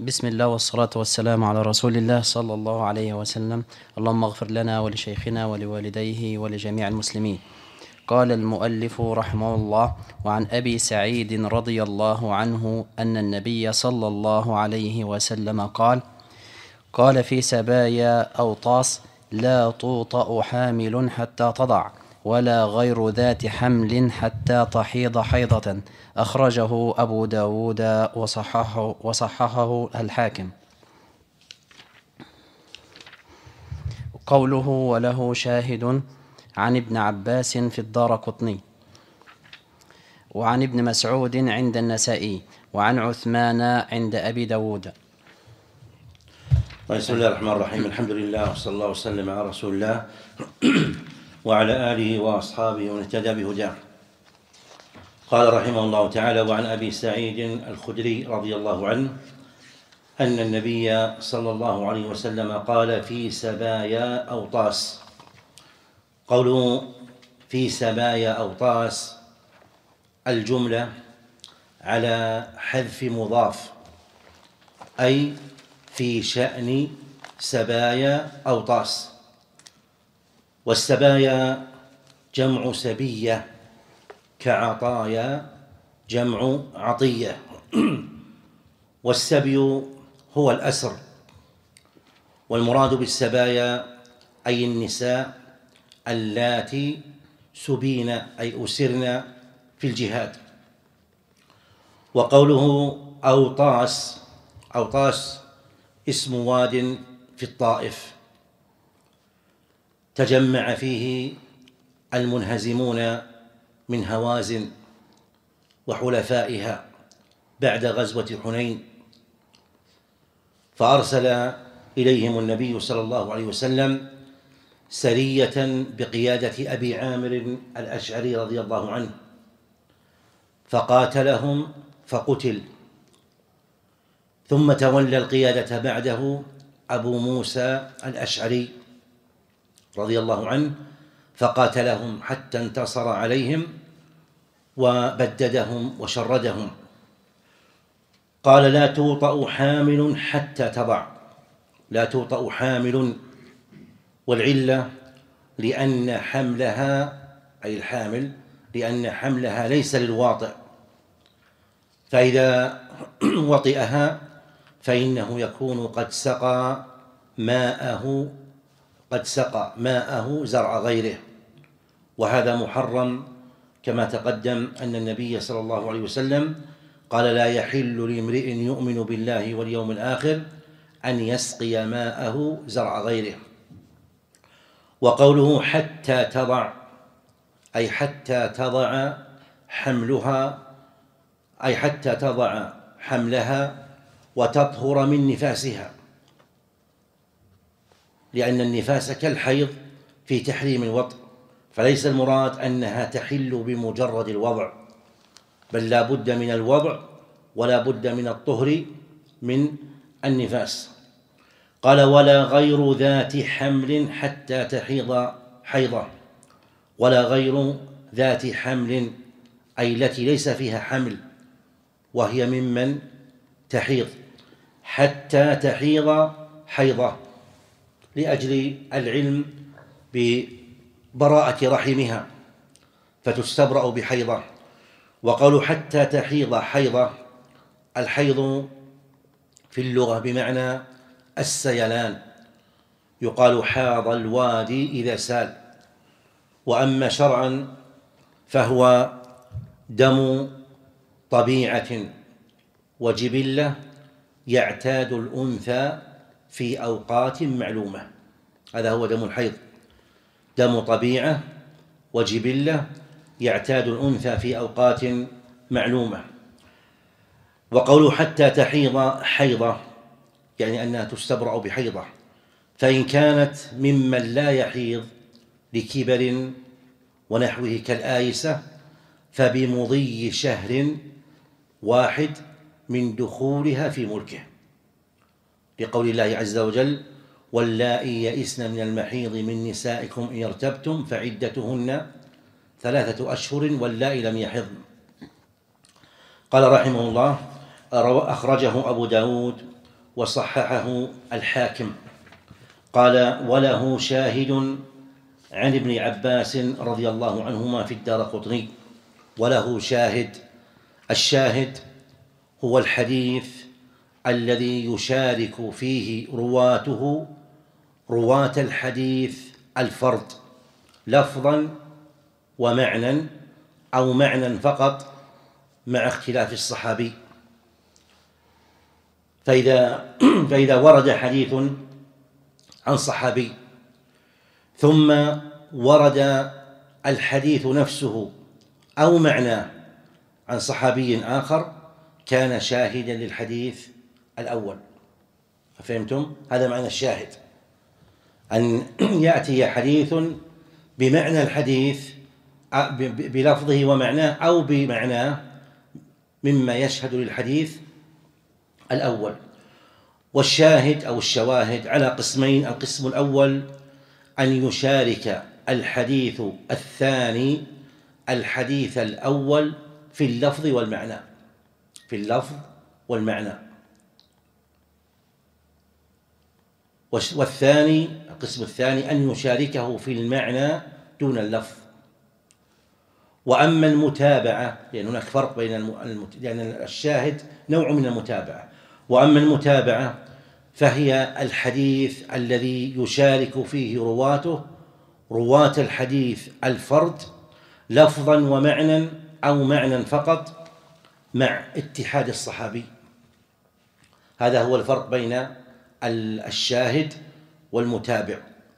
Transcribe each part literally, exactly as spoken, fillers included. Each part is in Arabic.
بسم الله والصلاة والسلام على رسول الله صلى الله عليه وسلم. اللهم اغفر لنا ولشيخنا ولوالديه ولجميع المسلمين. قال المؤلف رحمه الله: وعن أبي سعيد رضي الله عنه أن النبي صلى الله عليه وسلم قال قال في سبايا أوطاس: لا توطأ حامل حتى تضع، ولا غير ذات حمل حتى تحيض حيضة. أخرجه أبو داود وصححه, وصححه الحاكم. قوله وله شاهد عن ابن عباس في الدارقطني، وعن ابن مسعود عند النسائي، وعن عثمان عند أبي داود. بسم الله الرحمن الرحيم. الحمد لله وصلى الله وسلم على رسول الله وعلى آله وأصحابه ومن اهتدى بهداه. قال رحمه الله تعالى: وعن أبي سعيد الخدري رضي الله عنه أن النبي صلى الله عليه وسلم قال في سبايا أوطاس. قوله في سبايا أوطاس الجملة على حذف مضاف، أي في شأن سبايا أوطاس. والسبايا جمع سبية، كعطايا جمع عطية. والسبي هو الأسر، والمراد بالسبايا أي النساء اللاتي سبين أي أسرن في الجهاد. وقوله أوطاس، أوطاس اسم واد في الطائف تجمع فيه المنهزمون من هوازن وحلفائها بعد غزوة حنين، فأرسل إليهم النبي صلى الله عليه وسلم سرية بقيادة أبي عامر الأشعري رضي الله عنه، فقاتلهم فقتل. ثم تولى القيادة بعده أبو موسى الأشعري رضي الله عنه، فقاتلهم حتى انتصر عليهم وبددهم وشردهم. قال: لا توطأ حامل حتى تضع، لا توطأ حامل، والعلة لأن حملها أي الحامل لأن حملها ليس للواطئ، فإذا وطئها فإنه يكون قد سقى ماءه قد سقى ماءه زرع غيره، وهذا محرم، كما تقدم أن النبي صلى الله عليه وسلم قال: لا يحل لامرئ يؤمن بالله واليوم الآخر أن يسقي ماءه زرع غيره. وقوله حتى تضع أي حتى تضع حملها أي حتى تضع حملها وتطهر من نفاسها، لأن النفاس كالحيض في تحريم الوطء، فليس المراد أنها تحل بمجرد الوضع، بل لا بد من الوضع ولا بد من الطهر من النفاس. قال: ولا غير ذات حمل حتى تحيض حيضة. ولا غير ذات حمل أي التي ليس فيها حمل، وهي ممن تحيض، حتى تحيض حيضة، لأجل العلم ببراءة رحمها فتستبرأ بحيضة. وقالوا حتى تحيض حيضة، الحيض في اللغة بمعنى السيلان، يقال حاض الوادي إذا سال. وأما شرعا فهو دم طبيعة وجبلة يعتاد الأنثى في أوقات معلومة، هذا هو دم الحيض، دم طبيعة وجبلة يعتاد الأنثى في أوقات معلومة. وقوله حتى تحيض حيضة يعني أنها تستبرأ بحيضة، فإن كانت ممن لا يحيض لكبر ونحوه كالآيسة فبمضي شهر واحد من دخولها في ملكه، لقول الله عز وجل: واللائي يئسن من المحيض من نسائكم إن ارتبتم فعدتهن ثلاثة أشهر واللائي لم يحضن. قال رحمه الله: أخرجه أبو داود وصححه الحاكم. قال: وله شاهد عن ابن عباس رضي الله عنهما في الدارقطني. وله شاهد، الشاهد هو الحديث الذي يشارك فيه رواته رواة الحديث الفرد لفظا ومعنى، أو معنى فقط مع اختلاف الصحابي. فإذا, فإذا ورد حديث عن صحابي ثم ورد الحديث نفسه أو معناه عن صحابي آخر كان شاهدا للحديث الأول. فهمتم؟ هذا معنى الشاهد، أن يأتي حديث بمعنى الحديث بلفظه ومعناه أو بمعناه مما يشهد للحديث الأول. والشاهد أو الشواهد على قسمين: القسم الأول أن يشارك الحديث الثاني الحديث الأول في اللفظ والمعنى، في اللفظ والمعنى. والثاني القسم الثاني أن يشاركه في المعنى دون اللفظ. وأما المتابعة، لأن هناك فرق بين المت... لأن الشاهد نوع من المتابعة، وأما المتابعة فهي الحديث الذي يشارك فيه رواته رواة الحديث الفرد لفظا ومعنى أو معنى فقط مع اتحاد الصحابي. هذا هو الفرق بين الشاهد والمتابع.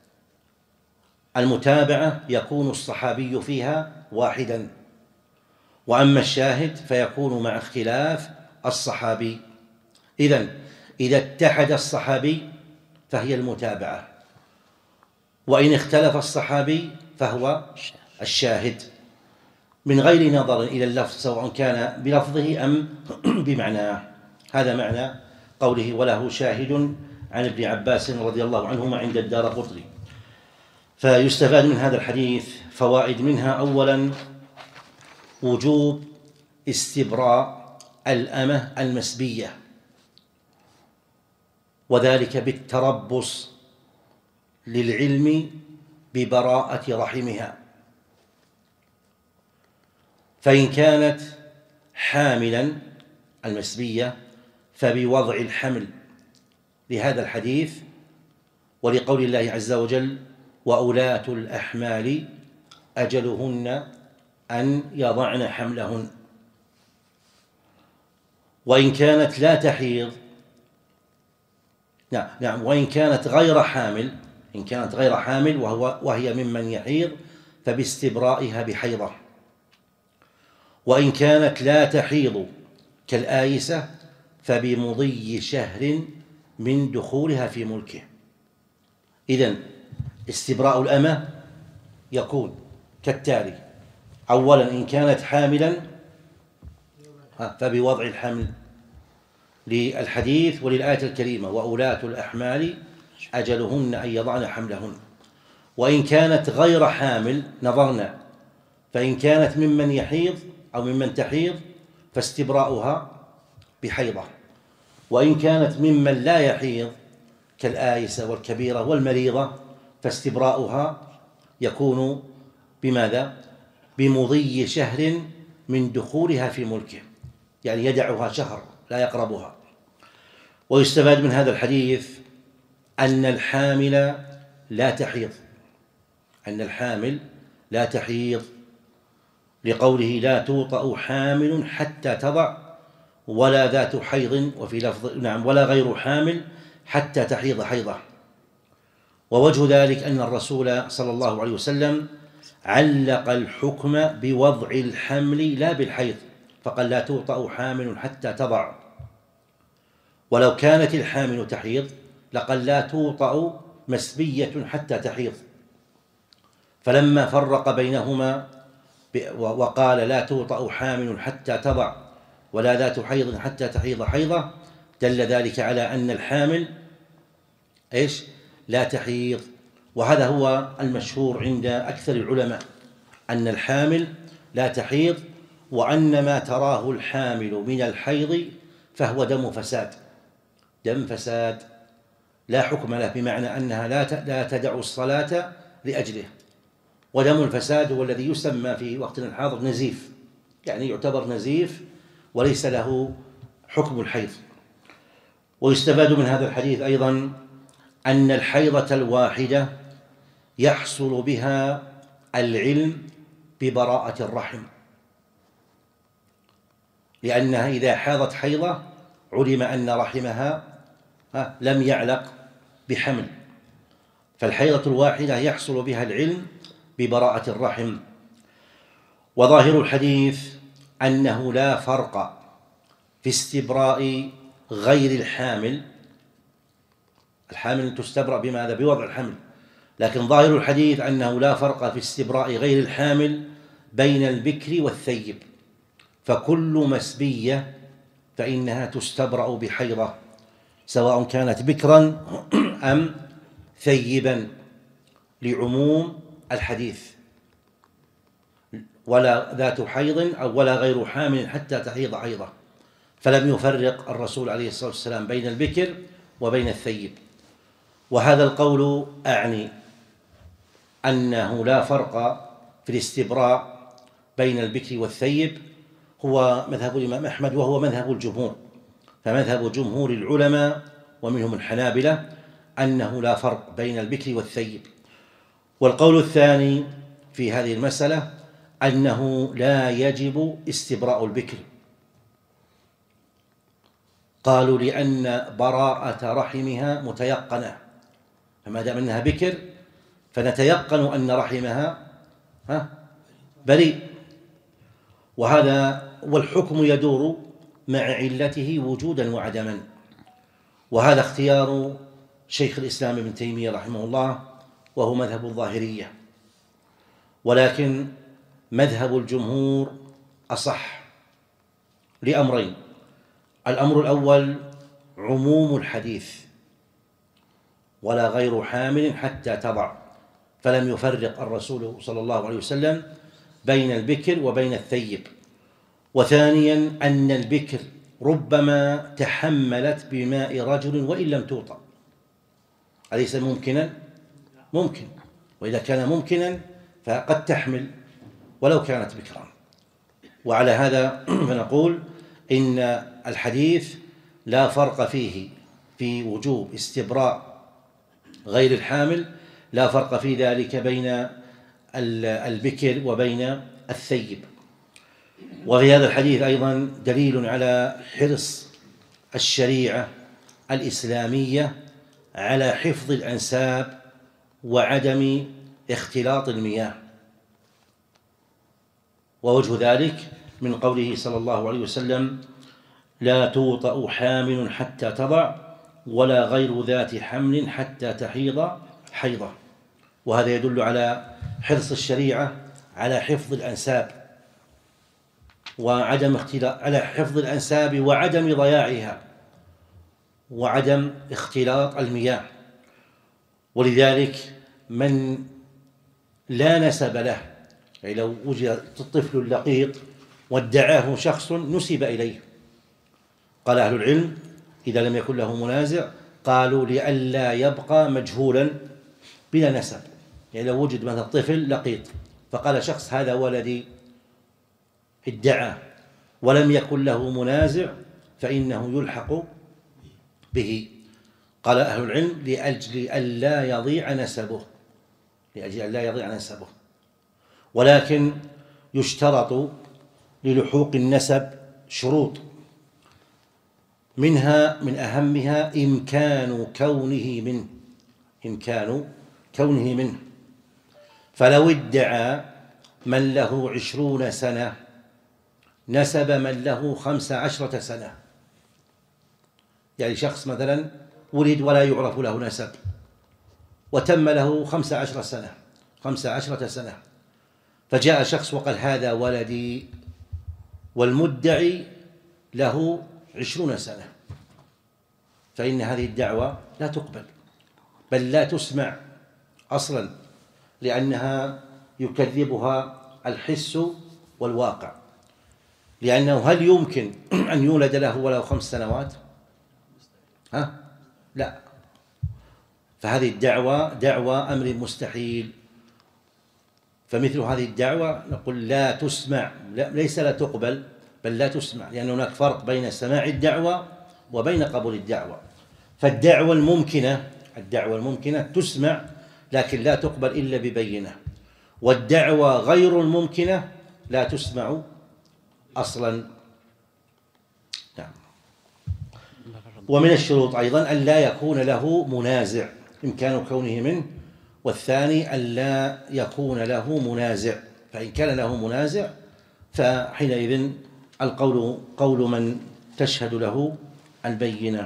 المتابعة يكون الصحابي فيها واحدا، وأما الشاهد فيكون مع اختلاف الصحابي. إذن إذا اتحد الصحابي فهي المتابعة، وإن اختلف الصحابي فهو الشاهد، من غير نظر إلى اللفظ سواء كان بلفظه أم بمعناه. هذا معنى قوله: وله شاهد عن ابن عباس رضي الله عنهما عند الدارقطني. فيستفاد من هذا الحديث فوائد، منها: أولا وجوب استبراء الأمة المسبية، وذلك بالتربص للعلم ببراءة رحمها، فإن كانت حاملا المسبية فبوضع الحمل لهذا الحديث ولقول الله عز وجل: وأولاة الأحمال أجلهن أن يضعن حملهن. وإن كانت لا تحيض، نعم نعم وإن كانت غير حامل، إن كانت غير حامل وهو وهي ممن يحيض فباستبرائها بحيضة. وإن كانت لا تحيض كالآيسة فبمضي شهر من دخولها في ملكه. إذن استبراء الأمة يكون كالتالي: أولا إن كانت حاملا فبوضع الحمل للحديث وللآية الكريمة: وأولاة الأحمال أجلهن أن يضعن حملهن. وإن كانت غير حامل نظرنا، فإن كانت ممن يحيض أو ممن تحيض فاستبراؤها بحيضة. وإن كانت ممن لا يحيض كالآيسة والكبيرة والمريضة فاستبراؤها يكون بماذا؟ بمضي شهر من دخولها في ملكه، يعني يدعها شهر لا يقربها. ويستفاد من هذا الحديث أن الحامل لا تحيض، أن الحامل لا تحيض لقوله: لا توطأ حامل حتى تضع ولا ذات حيض، وفي لفظ نعم ولا غير حامل حتى تحيض حيضة. ووجه ذلك أن الرسول صلى الله عليه وسلم علق الحكم بوضع الحمل لا بالحيض، فقال: لا توطأ حامل حتى تضع. ولو كانت الحامل تحيض لقال: لا توطأ مسبية حتى تحيض. فلما فرق بينهما وقال: لا توطأ حامل حتى تضع ولا ذات حيض حتى تحيض حيضة، دل ذلك على أن الحامل إيش؟ لا تحيض. وهذا هو المشهور عند أكثر العلماء، أن الحامل لا تحيض، وأن ما تراه الحامل من الحيض فهو دم فساد، دم فساد لا حكم له، بمعنى أنها لا تدع الصلاة لأجله. ودم الفساد هو الذي يسمى في وقتنا الحاضر نزيف، يعني يعتبر نزيف وليس له حكم الحيض. ويستفاد من هذا الحديث أيضا أن الحيضة الواحدة يحصل بها العلم ببراءة الرحم، لأنها إذا حاضت حيضة علم أن رحمها لم يعلق بحمل، فالحيضة الواحدة يحصل بها العلم ببراءة الرحم. وظاهر الحديث أنه لا فرق في استبراء غير الحامل، الحامل تستبرأ بماذا؟ بوضع الحمل، لكن ظاهر الحديث أنه لا فرق في استبراء غير الحامل بين البكر والثيب، فكل مسبية فإنها تستبرأ بحيضة سواء كانت بكرا أم ثيبا، لعموم الحديث: ولا ذات حيض أو ولا غير حامل حتى تحيض حيضة، فلم يفرق الرسول عليه الصلاة والسلام بين البكر وبين الثيب. وهذا القول أعني أنه لا فرق في الاستبراء بين البكر والثيب هو مذهب الإمام أحمد، وهو مذهب الجمهور، فمذهب جمهور العلماء ومنهم الحنابلة أنه لا فرق بين البكر والثيب. والقول الثاني في هذه المسألة أنه لا يجب استبراء البكر، قالوا لأن براءة رحمها متيقنة، فما دام أنها بكر فنتيقن أن رحمها بريء، وهذا والحكم يدور مع علته وجودا وعدما. وهذا اختيار شيخ الإسلام ابن تيمية رحمه الله، وهو مذهب الظاهرية، ولكن مذهب الجمهور أصح لأمرين: الأمر الأول عموم الحديث ولا غير حامل حتى تضع، فلم يفرق الرسول صلى الله عليه وسلم بين البكر وبين الثيب. وثانيا أن البكر ربما تحملت بماء رجل وإن لم توطأ، أليس ممكنا؟ ممكن، وإذا كان ممكنا فقد تحمل ولو كانت بكرا. وعلى هذا فنقول إن الحديث لا فرق فيه في وجوب استبراء غير الحامل، لا فرق في ذلك بين البكر وبين الثيب. وفي هذا الحديث أيضا دليل على حرص الشريعة الإسلامية على حفظ الأنساب وعدم اختلاط المياه، ووجه ذلك من قوله صلى الله عليه وسلم: لا توطأ حامل حتى تضع ولا غير ذات حمل حتى تحيض حيضة. وهذا يدل على حرص الشريعة على حفظ الأنساب وعدم اختلاط على حفظ الأنساب وعدم ضياعها وعدم اختلاط المياه. ولذلك من لا نسب له، يعني لو وجد طفل لقيط وادعاه شخص نسب إليه، قال أهل العلم إذا لم يكن له منازع قالوا لئلا يبقى مجهولا بلا نسب. يعني لو وجد مثلا طفل لقيط فقال شخص هذا ولدي، ادعى ولم يكن له منازع فإنه يلحق به. قال أهل العلم لأجل ألا يضيع نسبه، لأجل ألا يضيع نسبه. ولكن يشترط للحوق النسب شروط، منها من أهمها إمكان كونه منه، إمكان كونه منه. فلو ادعى من له عشرون سنة نسب من له خمس عشرة سنة، يعني شخص مثلا ولد ولا يعرف له نسب وتم له خمس عشرة سنة خمس عشرة سنة فجاء شخص وقال هذا ولدي، والمدعي له عشرون سنة، فإن هذه الدعوة لا تقبل بل لا تسمع أصلا، لأنها يكذبها الحس والواقع. لأنه هل يمكن أن يولد له ولو خمس سنوات؟ ها؟ لا. فهذه الدعوة دعوة أمر مستحيل، فمثل هذه الدعوة نقول لا تسمع، لا ليس لا تقبل بل لا تسمع، لأن هناك فرق بين سماع الدعوة وبين قبول الدعوة. فالدعوة الممكنة الدعوة الممكنة تسمع لكن لا تقبل إلا ببينة، والدعوة غير الممكنة لا تسمع أصلا. نعم. ومن الشروط أيضا أن لا يكون له منازع، إمكان كونه منه، والثاني أن لا يكون له منازع، فإن كان له منازع فحينئذ القول قول من تشهد له البينة.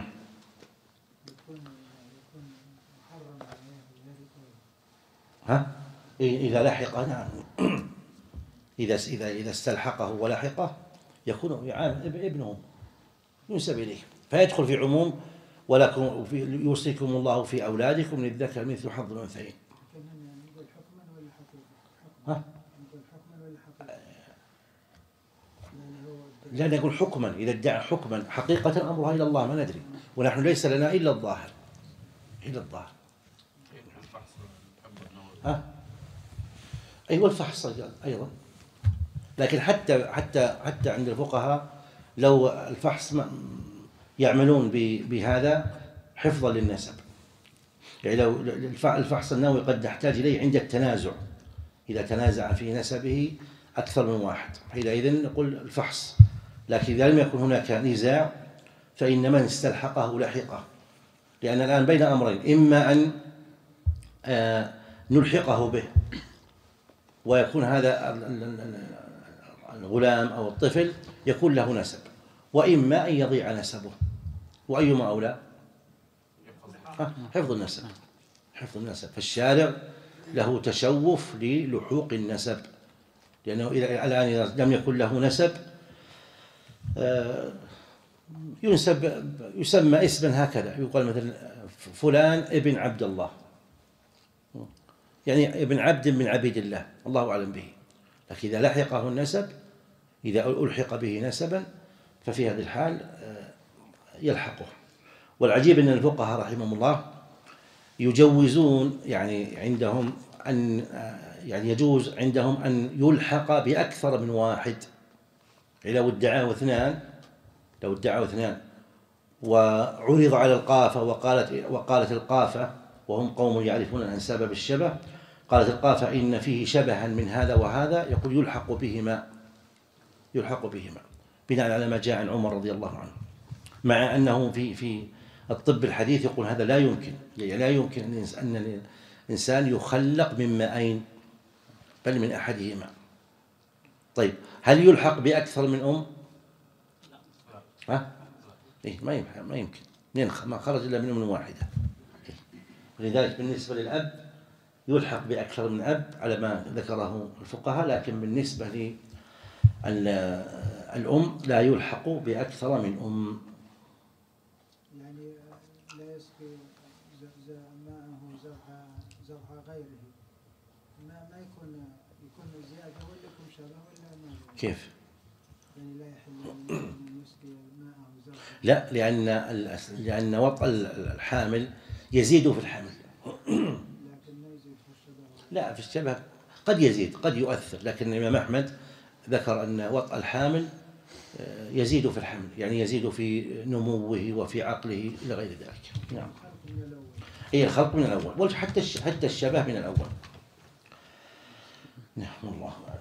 ها؟ إذا لحق، نعم. إذا إذا إذا استلحقه ولحقه يكون ابنه ينسب إليه، فيدخل في عموم ولكم يوصيكم الله في أولادكم للذكر مثل حظ الأنثيين. ها؟ لا نقول حكما، إذا ادعى حكما حقيقة أمرها إلى الله ما ندري، ونحن ليس لنا إلا الظاهر إلا الظاهر. ها؟ أيوة الفحص أيضا، لكن حتى حتى حتى عند الفقهاء لو الفحص يعملون بهذا حفظا للنسب، يعني لو الفحص النووي قد نحتاج إليه عند التنازع، إذا تنازع في نسبه أكثر من واحد حينئذ نقول الفحص، لكن إذا لم يكن هناك نزاع فإن من استلحقه لحقه، لأن الآن بين أمرين، إما أن نلحقه به ويكون هذا الغلام أو الطفل يكون له نسب، وإما أن يضيع نسبه، وأيما أولى؟ حفظ النسب، حفظ النسب. فالشارع له تشوف للحوق النسب، لأنه الآن إذا لم يكن له نسب ينسب يسمى اسما هكذا، يقال مثلا فلان ابن عبد الله، يعني ابن عبد من عبيد الله، الله أعلم به. لكن إذا لحقه النسب، إذا ألحق به نسبا ففي هذه الحال يلحقه. والعجيب أن الفقهاء رحمهم الله يجوزون، يعني عندهم أن يعني يجوز عندهم أن يلحق بأكثر من واحد. يعني لو ادعاه اثنان لو ادعاه اثنان وعرض على القافة وقالت وقالت القافة، وهم قوم يعرفون الأنساب بالشبه، قالت القافة إن فيه شبها من هذا وهذا، يقول يلحق بهما يلحق بهما بناء على ما جاء عن عمر رضي الله عنه، مع أنه في في الطب الحديث يقول هذا لا يمكن، يعني لا يمكن أن الإنسان يخلق من مائين بل من أحدهما. طيب هل يلحق بأكثر من أم؟ ها؟ إيه ما يمكن ما يمكن ما خرج إلا من أم واحدة. لذلك بالنسبة للأب يلحق بأكثر من أب على ما ذكره الفقهاء، لكن بالنسبة للأم لا يلحق بأكثر من أم. يعني لا يسقي ماءه زرع غيره، ما ما يكون يكون زيادة ولا يكون شبه ولا ما. كيف؟ يعني لا يحل أن يسقي ماءه زرع. لا، لأن لأن وطء الحامل يزيد في الحمل. لا في الشبه قد يزيد قد يؤثر، لكن الإمام أحمد ذكر أن وطء الحامل يزيد في الحمل، يعني يزيد في نموه وفي عقله إلى غير ذلك. نعم. أي الخلق من الأول، وحتى حتى الشبه من الأول. نعم الله.